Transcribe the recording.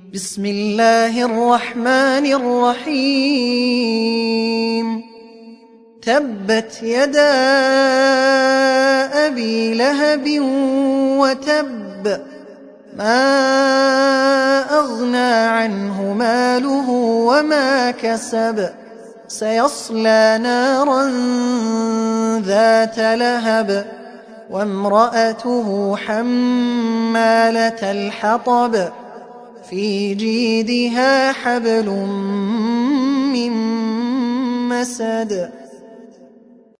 بسم الله الرحمن الرحيم تبت يدا أبي لهب وتب ما أغنى عنه ماله وما كسب سيصلى نارا ذات لهب وامرأته حمالة الحطب في جيدها حبل من مسد